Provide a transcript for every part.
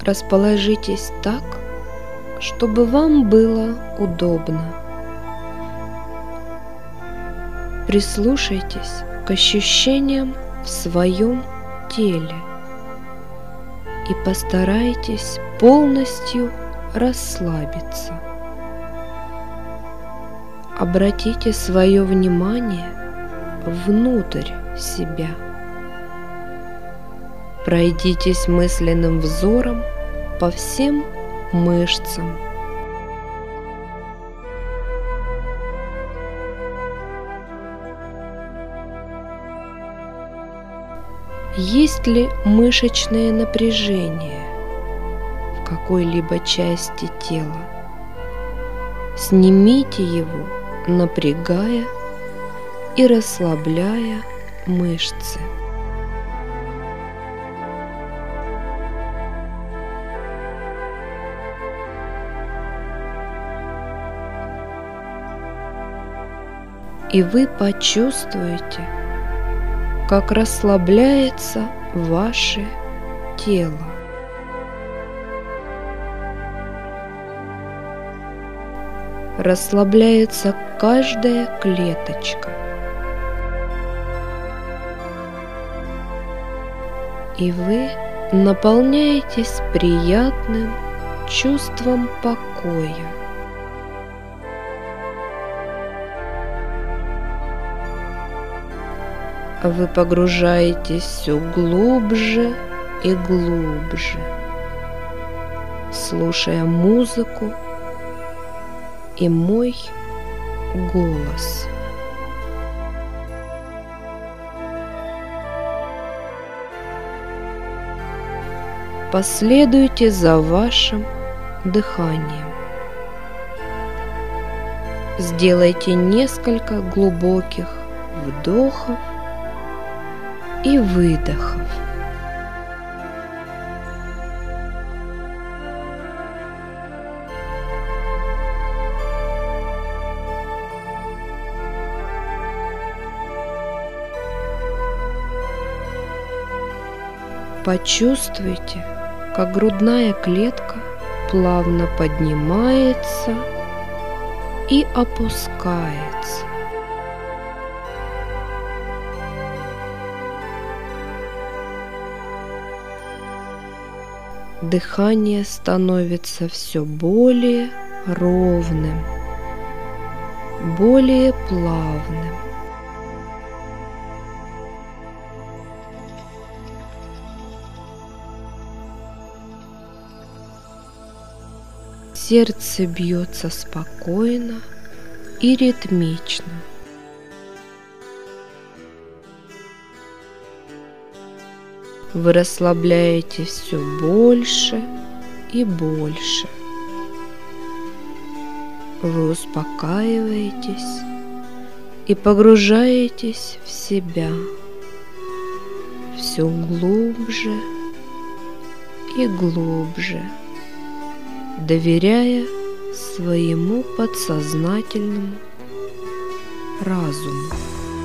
расположитесь так, чтобы вам было удобно. Прислушайтесь к ощущениям в своем теле и постарайтесь полностью расслабиться. Обратите свое внимание внутрь себя. Пройдитесь мысленным взором по всем мышцам. Есть ли мышечное напряжение в какой-либо части тела? Снимите его, напрягая и расслабляя мышцы. И вы почувствуете, как расслабляется ваше тело. Расслабляется каждая клеточка. И вы наполняетесь приятным чувством покоя. Вы погружаетесь все глубже и глубже, слушая музыку и мой голос. Последуйте за вашим дыханием. Сделайте несколько глубоких вдохов и выдохов. Почувствуйте, как грудная клетка плавно поднимается и опускается. Дыхание становится все более ровным, более плавным. Сердце бьется спокойно и ритмично. Вы расслабляетесь все больше и больше. Вы успокаиваетесь и погружаетесь в себя все глубже и глубже, доверяя своему подсознательному разуму.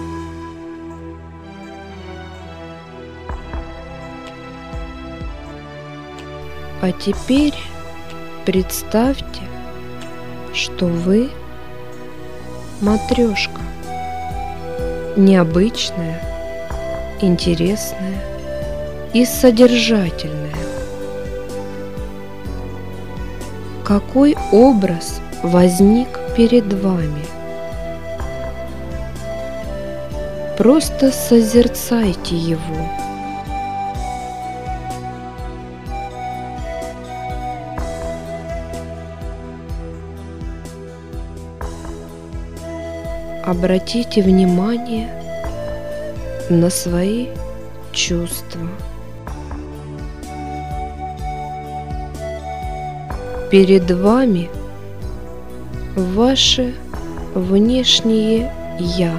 А теперь представьте, что вы матрешка, необычная, интересная и содержательная. Какой образ возник перед вами? Просто созерцайте его. Обратите внимание на свои чувства. Перед вами ваше внешнее «Я»,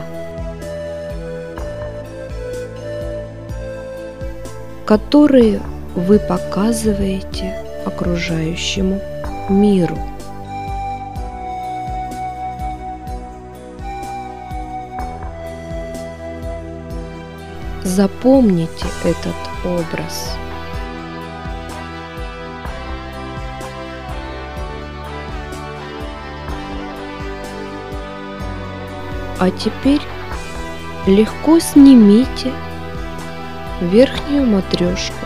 которые вы показываете окружающему миру. Запомните этот образ. А теперь легко снимите верхнюю матрешку.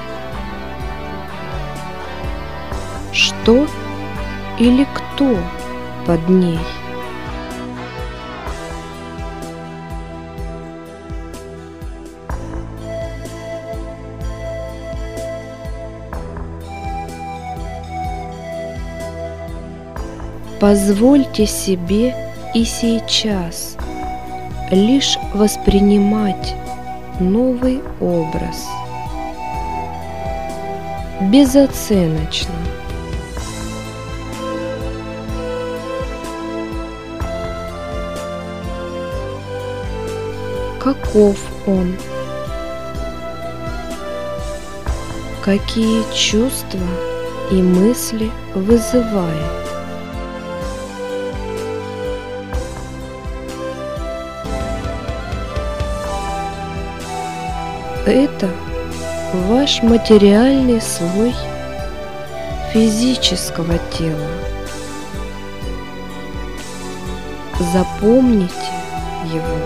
Что или кто под ней? Позвольте себе и сейчас лишь воспринимать новый образ безоценочно. Каков он? Какие чувства и мысли вызывает? Это ваш материальный слой физического тела. Запомните его.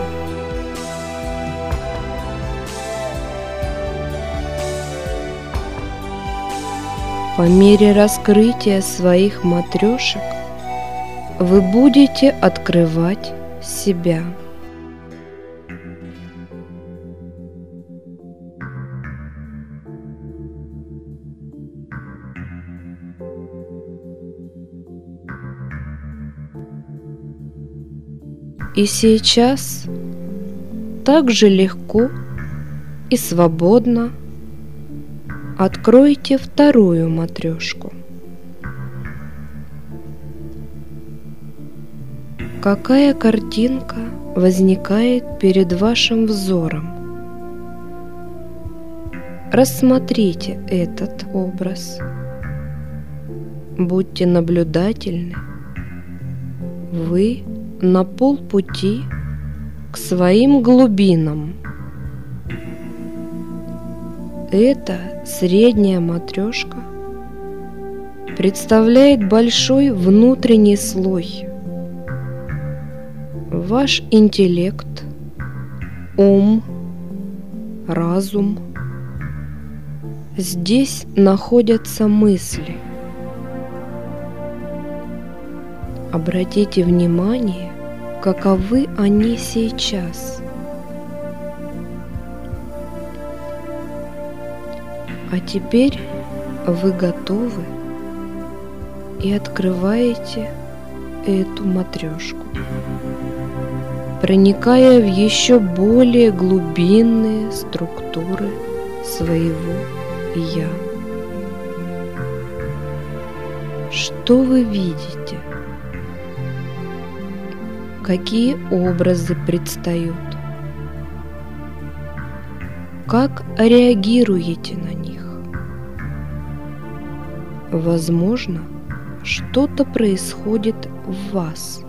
По мере раскрытия своих матрешек вы будете открывать себя. И сейчас так же легко и свободно откройте вторую матрешку. Какая картинка возникает перед вашим взором? Рассмотрите этот образ. Будьте наблюдательны. Вы на полпути к своим глубинам. Эта средняя матрешка представляет большой внутренний слой. Ваш интеллект, ум, разум. Здесь находятся мысли. Обратите внимание, каковы они сейчас. А теперь вы готовы и открываете эту матрешку, проникая в еще более глубинные структуры своего «Я». Что вы видите? Какие образы предстают? Как реагируете на них? Возможно, что-то происходит в вас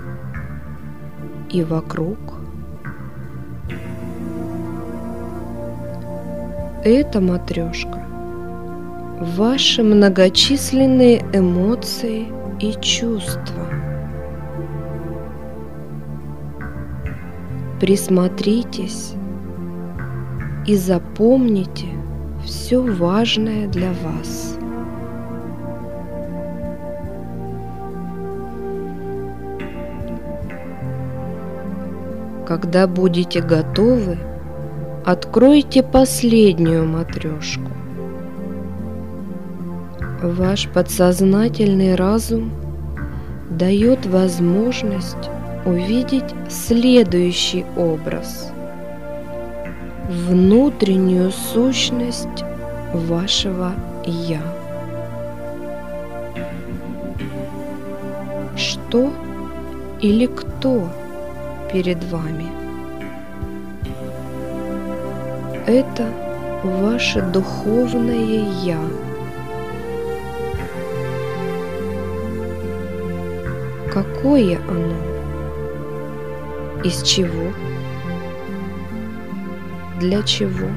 и вокруг. Эта матрешка – ваши многочисленные эмоции и чувства. Присмотритесь и запомните все важное для вас. Когда будете готовы, откройте последнюю матрешку. Ваш подсознательный разум дает возможность увидеть следующий образ, внутреннюю сущность вашего «Я». Что или кто перед вами? Это ваше духовное «Я». Какое оно? Из чего? Для чего?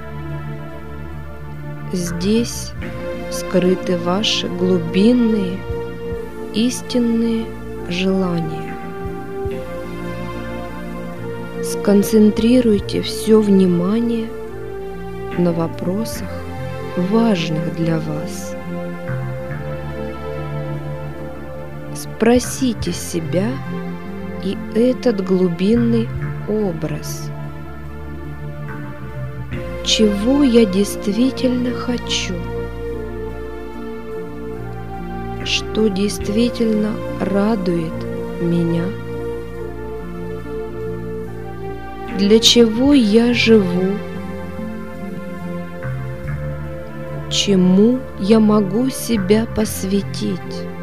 Здесь скрыты ваши глубинные, истинные желания. Сконцентрируйте все внимание на вопросах, важных для вас. Спросите себя и этот глубинный образ. Чего я действительно хочу? Что действительно радует меня? Для чего я живу? Чему я могу себя посвятить?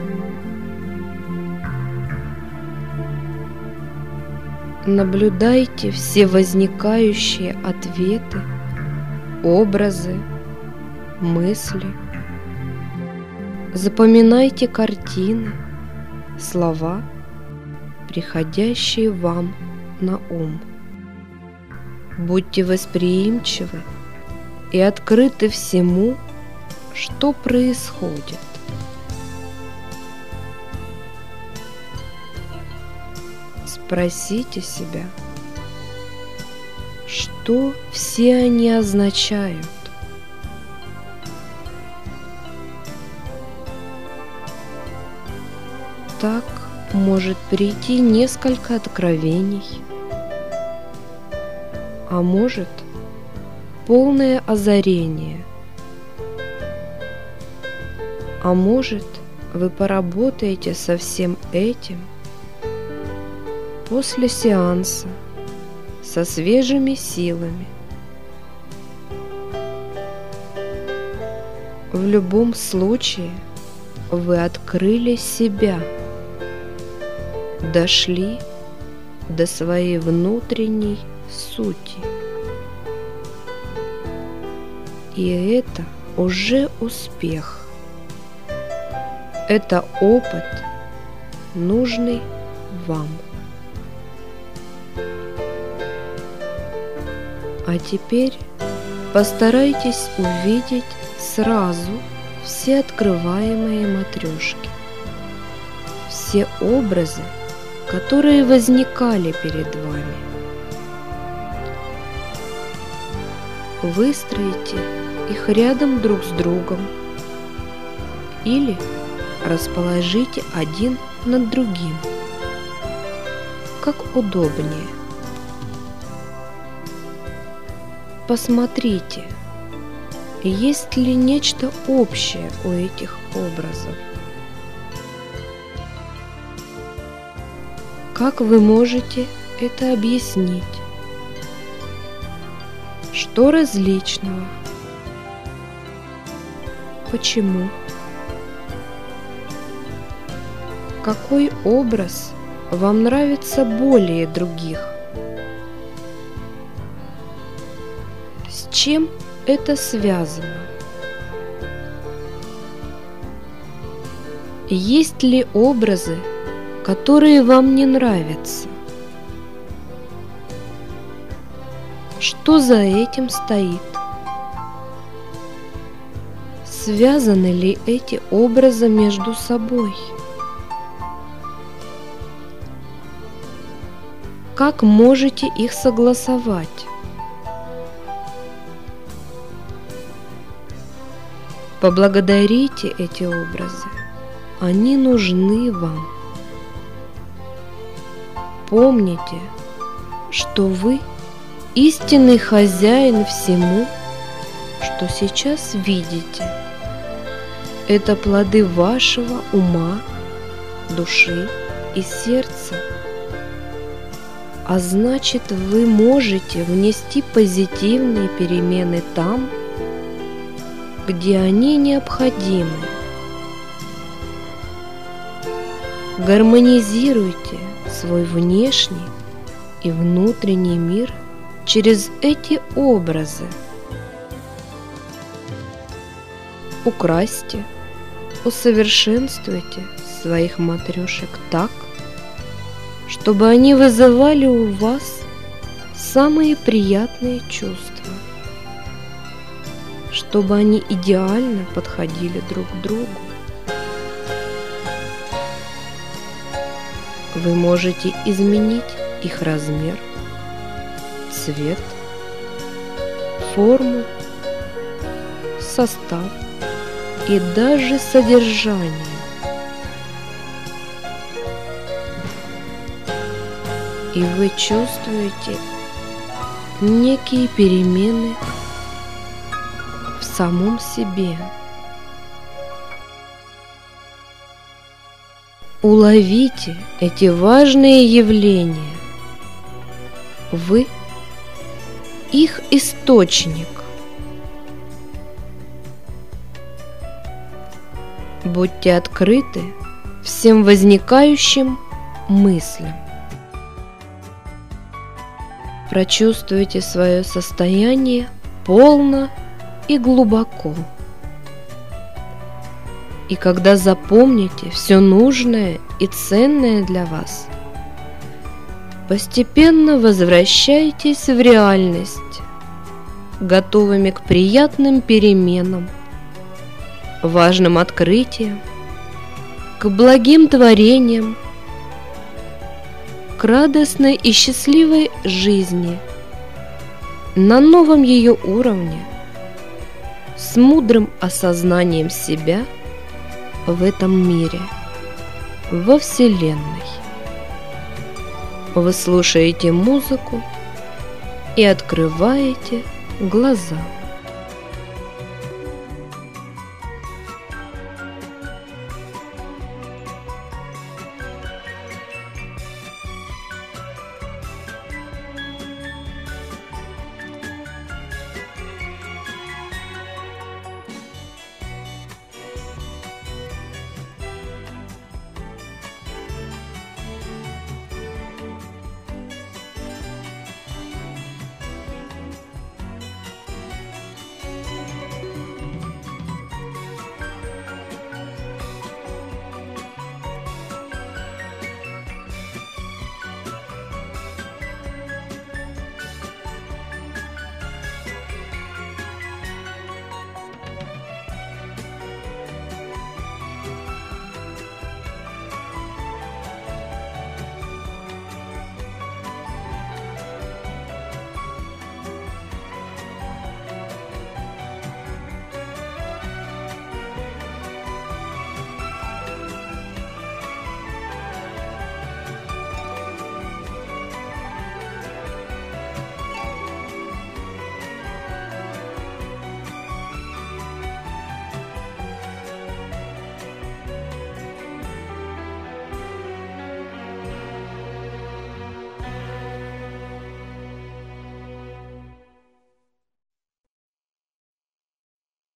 Наблюдайте все возникающие ответы, образы, мысли. Запоминайте картины, слова, приходящие вам на ум. Будьте восприимчивы и открыты всему, что происходит. Спросите себя, что все они означают. Так может прийти несколько откровений, а может полное озарение, а может вы поработаете со всем этим после сеанса со свежими силами. В любом случае вы открыли себя, дошли до своей внутренней сути. И это уже успех. Это опыт, нужный вам. А теперь постарайтесь увидеть сразу все открываемые матрешки, все образы, которые возникали перед вами. Выстроите их рядом друг с другом или расположите один над другим, как удобнее. Посмотрите, есть ли нечто общее у этих образов. Как вы можете это объяснить? Что различного? Почему? Какой образ вам нравится более других? С чем это связано? Есть ли образы, которые вам не нравятся? Что за этим стоит? Связаны ли эти образы между собой? Как можете их согласовать? Поблагодарите эти образы. Они нужны вам. Помните, что вы истинный хозяин всему, что сейчас видите. Это плоды вашего ума, души и сердца. А значит, вы можете внести позитивные перемены там, где они необходимы. Гармонизируйте свой внешний и внутренний мир через эти образы. Украсьте, усовершенствуйте своих матрешек так, чтобы они вызывали у вас самые приятные чувства, чтобы они идеально подходили друг к другу. Вы можете изменить их размер, цвет, форму, состав и даже содержание. И вы чувствуете некие перемены в самом себе. Уловите эти важные явления. Вы их источник. Будьте открыты всем возникающим мыслям. Прочувствуйте свое состояние полно и глубоко. И когда запомните все нужное и ценное для вас, постепенно возвращайтесь в реальность, готовыми к приятным переменам, важным открытиям, к благим творениям, к радостной и счастливой жизни на новом ее уровне, с мудрым осознанием себя в этом мире, во Вселенной. Вы слушаете музыку и открываете глаза.